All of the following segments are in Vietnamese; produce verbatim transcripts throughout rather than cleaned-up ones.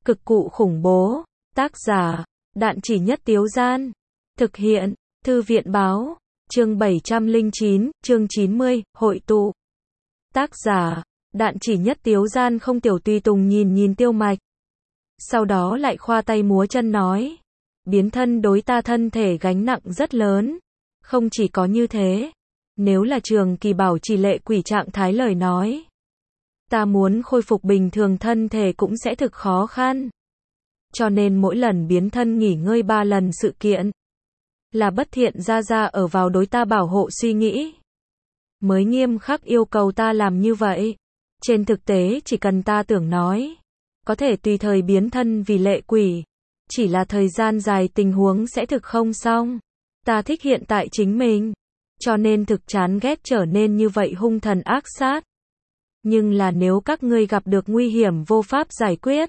Cực cụ khủng bố. Tác giả, Đạn Chỉ Nhất Tiếu Gian. Thực hiện, Thư viện báo. Chương bảy trăm lẻ chín, chương chín mươi, hội tụ. Tác giả, Đạn Chỉ Nhất Tiếu Gian. Không. Tiểu Tùy Tùng nhìn nhìn Tiêu Mạch. Sau đó lại khoa tay múa chân nói. Biến thân đối ta thân thể gánh nặng rất lớn. Không chỉ có như thế. Nếu là trường kỳ bảo trì lệ quỷ trạng thái lời nói. Ta muốn khôi phục bình thường thân thể cũng sẽ thực khó khăn. Cho nên mỗi lần biến thân nghỉ ngơi ba lần sự kiện. Là bất thiện ra ra ở vào đối ta bảo hộ suy nghĩ. Mới nghiêm khắc yêu cầu ta làm như vậy. Trên thực tế chỉ cần ta tưởng nói. Có thể tùy thời biến thân vì lệ quỷ. Chỉ là thời gian dài tình huống sẽ thực không xong. Ta thích hiện tại chính mình. Cho nên thực chán ghét trở nên như vậy hung thần ác sát. Nhưng là nếu các ngươi gặp được nguy hiểm vô pháp giải quyết.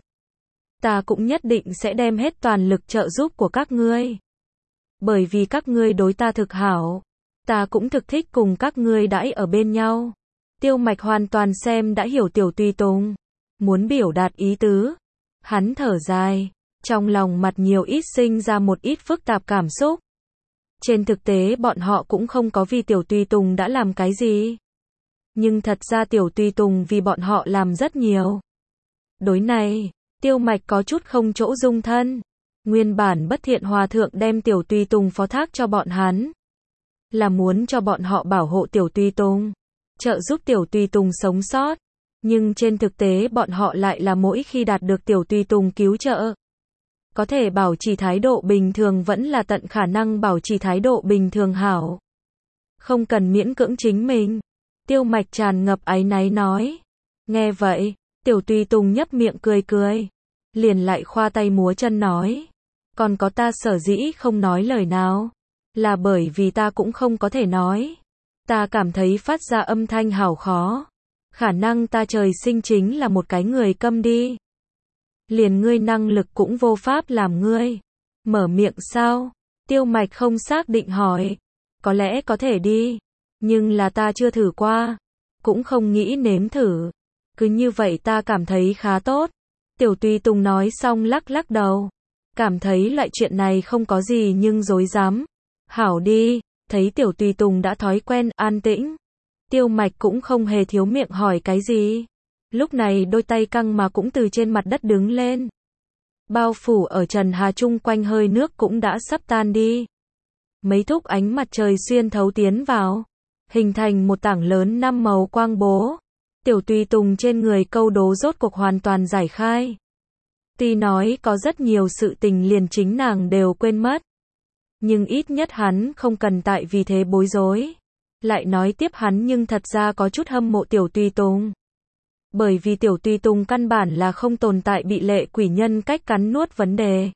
Ta cũng nhất định sẽ đem hết toàn lực trợ giúp của các ngươi. Bởi vì các ngươi đối ta thực hảo. Ta cũng thực thích cùng các ngươi đãi ở bên nhau. Tiêu Mạch hoàn toàn xem đã hiểu Tiểu Tùy Tùng. Muốn biểu đạt ý tứ. Hắn thở dài. Trong lòng mặt nhiều ít sinh ra một ít phức tạp cảm xúc. Trên thực tế bọn họ cũng không có vì Tiểu Tùy Tùng đã làm cái gì. Nhưng thật ra Tiểu Tùy Tùng vì bọn họ làm rất nhiều. Đối này, Tiêu Mạch có chút không chỗ dung thân. Nguyên bản bất thiện hòa thượng đem Tiểu Tùy Tùng phó thác cho bọn hắn. Là muốn cho bọn họ bảo hộ Tiểu Tùy Tùng. Trợ giúp Tiểu Tùy Tùng sống sót. Nhưng trên thực tế bọn họ lại là mỗi khi đạt được Tiểu Tùy Tùng cứu trợ. Có thể bảo trì thái độ bình thường vẫn là tận khả năng bảo trì thái độ bình thường hảo. Không cần miễn cưỡng chính mình. Tiêu Mạch tràn ngập áy náy nói. Nghe vậy, Tiểu Tùy Tùng nhấp miệng cười cười. Liền lại khoa tay múa chân nói. Còn có ta sở dĩ không nói lời nào. Là bởi vì ta cũng không có thể nói. Ta cảm thấy phát ra âm thanh hảo khó. Khả năng ta trời sinh chính là một cái người câm đi. Liền ngươi năng lực cũng vô pháp làm ngươi. Mở miệng sao? Tiêu Mạch không xác định hỏi. Có lẽ có thể đi. Nhưng là ta chưa thử qua. Cũng không nghĩ nếm thử. Cứ như vậy ta cảm thấy khá tốt. Tiểu Tùy Tùng nói xong lắc lắc đầu. Cảm thấy loại chuyện này không có gì nhưng dối dám. Hảo đi. Thấy Tiểu Tùy Tùng đã thói quen an tĩnh. Tiêu Mạch cũng không hề thiếu miệng hỏi cái gì. Lúc này đôi tay căng mà cũng từ trên mặt đất đứng lên. Bao phủ ở trần hà chung quanh hơi nước cũng đã sắp tan đi. Mấy thúc ánh mặt trời xuyên thấu tiến vào. Hình thành một tảng lớn năm màu quang bố. Tiểu Tùy Tùng trên người câu đố rốt cuộc hoàn toàn giải khai. Tuy nói có rất nhiều sự tình liền chính nàng đều quên mất. Nhưng ít nhất hắn không cần tại vì thế bối rối. Lại nói tiếp hắn nhưng thật ra có chút hâm mộ Tiểu Tùy Tùng. Bởi vì Tiểu Tùy Tùng căn bản là không tồn tại bị lệ quỷ nhân cách cắn nuốt vấn đề.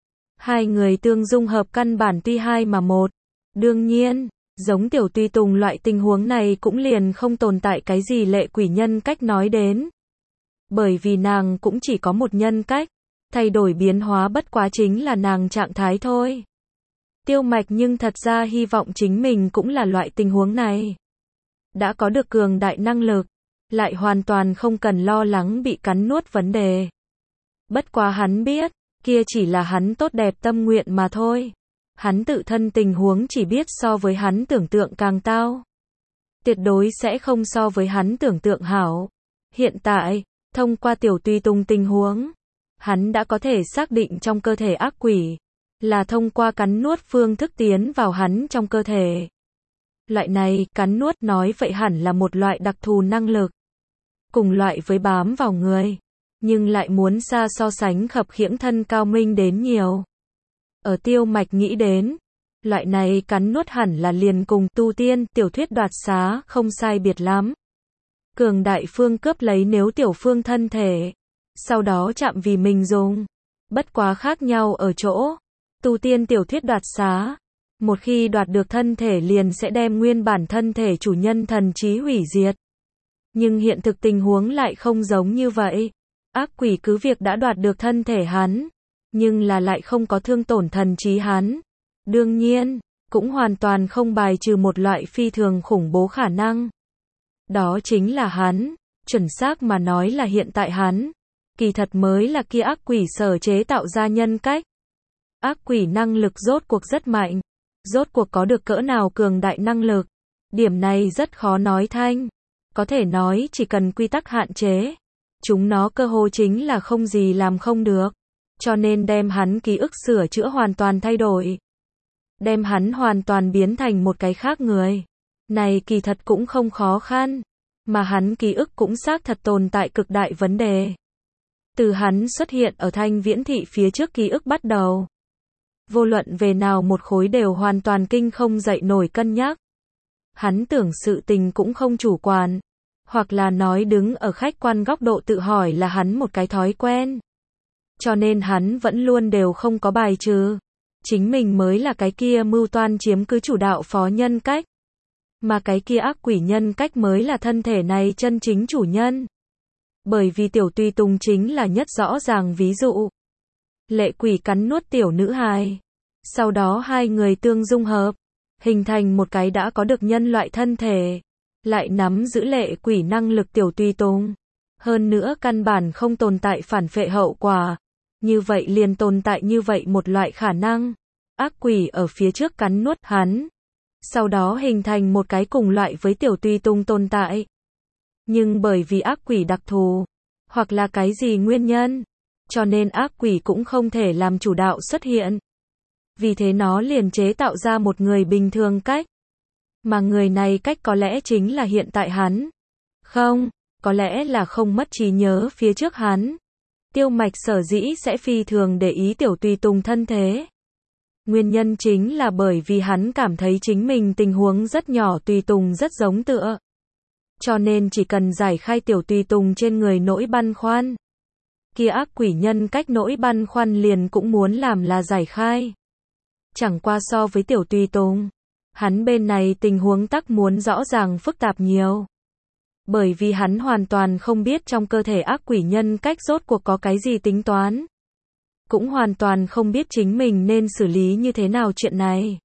Hai người tương dung hợp căn bản tuy hai mà một. Đương nhiên, giống Tiểu Tùy Tùng loại tình huống này cũng liền không tồn tại cái gì lệ quỷ nhân cách nói đến. Bởi vì nàng cũng chỉ có một nhân cách. Thay đổi biến hóa bất quá chính là nàng trạng thái thôi. Tiêu Mạch nhưng thật ra hy vọng chính mình cũng là loại tình huống này. Đã có được cường đại năng lực. Lại hoàn toàn không cần lo lắng bị cắn nuốt vấn đề. Bất quá hắn biết, kia chỉ là hắn tốt đẹp tâm nguyện mà thôi. Hắn tự thân tình huống chỉ biết so với hắn tưởng tượng càng tao. Tuyệt đối sẽ không so với hắn tưởng tượng hảo. Hiện tại, thông qua Tiểu Tùy Tùng tình huống, hắn đã có thể xác định trong cơ thể ác quỷ, là thông qua cắn nuốt phương thức tiến vào hắn trong cơ thể. Loại này, cắn nuốt nói vậy hẳn là một loại đặc thù năng lực. Cùng loại với bám vào người. Nhưng lại muốn xa so sánh khập khiễng thân cao minh đến nhiều. Ở Tiêu Mạch nghĩ đến. Loại này cắn nuốt hẳn là liền cùng tu tiên tiểu thuyết đoạt xá không sai biệt lắm. Cường đại phương cướp lấy nếu tiểu phương thân thể. Sau đó chạm vì mình dùng. Bất quá khác nhau ở chỗ. Tu tiên tiểu thuyết đoạt xá. Một khi đoạt được thân thể liền sẽ đem nguyên bản thân thể chủ nhân thần trí hủy diệt. Nhưng hiện thực tình huống lại không giống như vậy. Ác quỷ cứ việc đã đoạt được thân thể hắn. Nhưng là lại không có thương tổn thần trí hắn. Đương nhiên, cũng hoàn toàn không bài trừ một loại phi thường khủng bố khả năng. Đó chính là hắn. Chuẩn xác mà nói là hiện tại hắn. kỳ thật mới là kia ác quỷ sở chế tạo ra nhân cách. Ác quỷ năng lực rốt cuộc rất mạnh. Rốt cuộc có được cỡ nào cường đại năng lực. Điểm này rất khó nói thanh. Có thể nói chỉ cần quy tắc hạn chế. Chúng nó cơ hồ chính là không gì làm không được. Cho nên đem hắn ký ức sửa chữa hoàn toàn thay đổi. Đem hắn hoàn toàn biến thành một cái khác người. Này kỳ thật cũng không khó khăn. Mà hắn ký ức cũng xác thật tồn tại cực đại vấn đề. Từ hắn xuất hiện ở Thanh Viễn Thị phía trước ký ức bắt đầu. Vô luận về nào một khối đều hoàn toàn kinh không dậy nổi cân nhắc. Hắn tưởng sự tình cũng không chủ quan. Hoặc là nói đứng ở khách quan góc độ tự hỏi là hắn một cái thói quen. Cho nên hắn vẫn luôn đều không có bài trừ. Chính mình mới là cái kia mưu toan chiếm cứ chủ đạo phó nhân cách. Mà cái kia ác quỷ nhân cách mới là thân thể này chân chính chủ nhân. Bởi vì Tiểu Tùy Tùng chính là nhất rõ ràng ví dụ. Lệ quỷ cắn nuốt tiểu nữ hài. Sau đó hai người tương dung hợp. Hình thành một cái đã có được nhân loại thân thể. Lại nắm giữ lệ quỷ năng lực Tiểu Tùy Tùng. Hơn nữa căn bản không tồn tại phản phệ hậu quả. Như vậy liền tồn tại như vậy một loại khả năng. Ác quỷ ở phía trước cắn nuốt hắn. Sau đó hình thành một cái cùng loại với Tiểu Tùy Tùng tồn tại. Nhưng bởi vì ác quỷ đặc thù. Hoặc là cái gì nguyên nhân. Cho nên ác quỷ cũng không thể làm chủ đạo xuất hiện. Vì thế nó liền chế tạo ra một người bình thường cách. Mà người này cách có lẽ chính là hiện tại hắn. Không, có lẽ là không mất trí nhớ phía trước hắn. Tiêu Mạch sở dĩ sẽ phi thường để ý Tiểu Tùy Tùng thân thế. Nguyên nhân chính là bởi vì hắn cảm thấy chính mình tình huống rất nhỏ Tùy Tùng rất giống tựa. Cho nên chỉ cần giải khai Tiểu Tùy Tùng trên người nỗi băn khoăn. Kia ác quỷ nhân cách nỗi băn khoăn liền cũng muốn làm là giải khai. Chẳng qua so với Tiểu Tùy Tùng. Hắn bên này tình huống tắc muốn rõ ràng phức tạp nhiều. Bởi vì hắn hoàn toàn không biết trong cơ thể ác quỷ nhân cách rốt cuộc có cái gì tính toán. Cũng hoàn toàn không biết chính mình nên xử lý như thế nào chuyện này.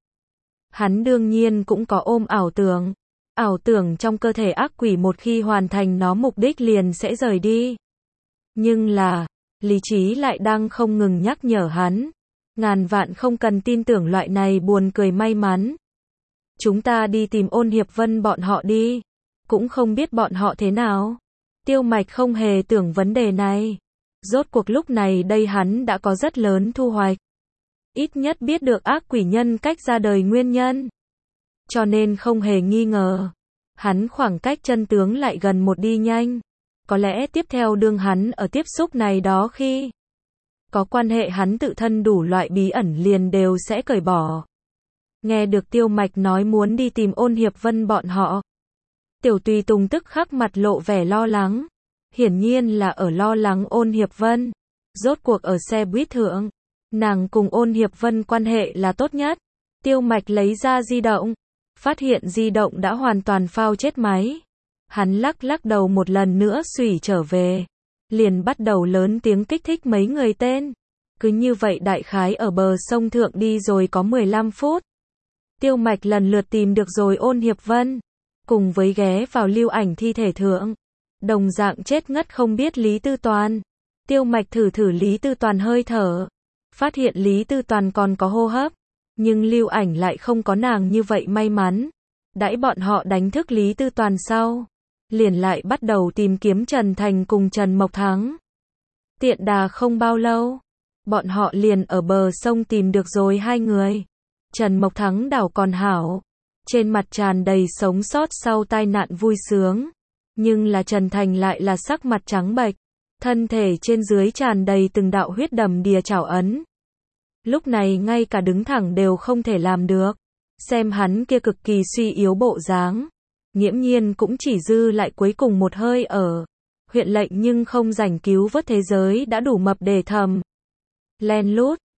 Hắn đương nhiên cũng có ôm ảo tưởng. Ảo tưởng trong cơ thể ác quỷ một khi hoàn thành nó mục đích liền sẽ rời đi. Nhưng là, lý trí lại đang không ngừng nhắc nhở hắn. Ngàn vạn không cần tin tưởng loại này buồn cười may mắn. Chúng ta đi tìm Ôn Hiệp Vân bọn họ đi. Cũng không biết bọn họ thế nào. Tiêu Mạch không hề tưởng vấn đề này. Rốt cuộc lúc này đây hắn đã có rất lớn thu hoạch. Ít nhất biết được ác quỷ nhân cách ra đời nguyên nhân. Cho nên không hề nghi ngờ. Hắn khoảng cách chân tướng lại gần một đi nhanh. Có lẽ tiếp theo đương hắn ở tiếp xúc này đó khi có quan hệ hắn tự thân đủ loại bí ẩn liền đều sẽ cởi bỏ. Nghe được Tiêu Mạch nói muốn đi tìm Ôn Hiệp Vân bọn họ. Tiểu Tùy Tùng tức khắc mặt lộ vẻ lo lắng. Hiển nhiên là ở lo lắng Ôn Hiệp Vân. Rốt cuộc ở xe buýt thượng. Nàng cùng Ôn Hiệp Vân quan hệ là tốt nhất. Tiêu Mạch lấy ra di động. Phát hiện di động đã hoàn toàn phao chết máy. Hắn lắc lắc đầu một lần nữa xủy trở về. Liền bắt đầu lớn tiếng kích thích mấy người tên. Cứ như vậy đại khái ở bờ sông thượng đi rồi có mười lăm phút. Tiêu Mạch lần lượt tìm được rồi Ôn Hiệp Vân. Cùng với ghé vào lưu ảnh thi thể thượng. Đồng dạng chết ngất không biết Lý Tư Toàn. Tiêu Mạch thử thử Lý Tư Toàn hơi thở. Phát hiện Lý Tư Toàn còn có hô hấp. Nhưng lưu ảnh lại không có nàng như vậy may mắn. Đãi bọn họ đánh thức Lý Tư Toàn sau. Liền lại bắt đầu tìm kiếm Trần Thành cùng Trần Mộc Thắng. Tiện đà không bao lâu. Bọn họ liền ở bờ sông tìm được rồi hai người. Trần Mộc Thắng đảo còn hảo. Trên mặt tràn đầy sống sót sau tai nạn vui sướng. Nhưng là Trần Thành lại là sắc mặt trắng bệch. Thân thể trên dưới tràn đầy từng đạo huyết đầm đìa trảo ấn. Lúc này ngay cả đứng thẳng đều không thể làm được. Xem hắn kia cực kỳ suy yếu bộ dáng. Nghiễm nhiên cũng chỉ dư lại cuối cùng một hơi ở. Huyện lệnh nhưng không rảnh cứu vớt thế giới đã đủ mập để thầm. Len lút,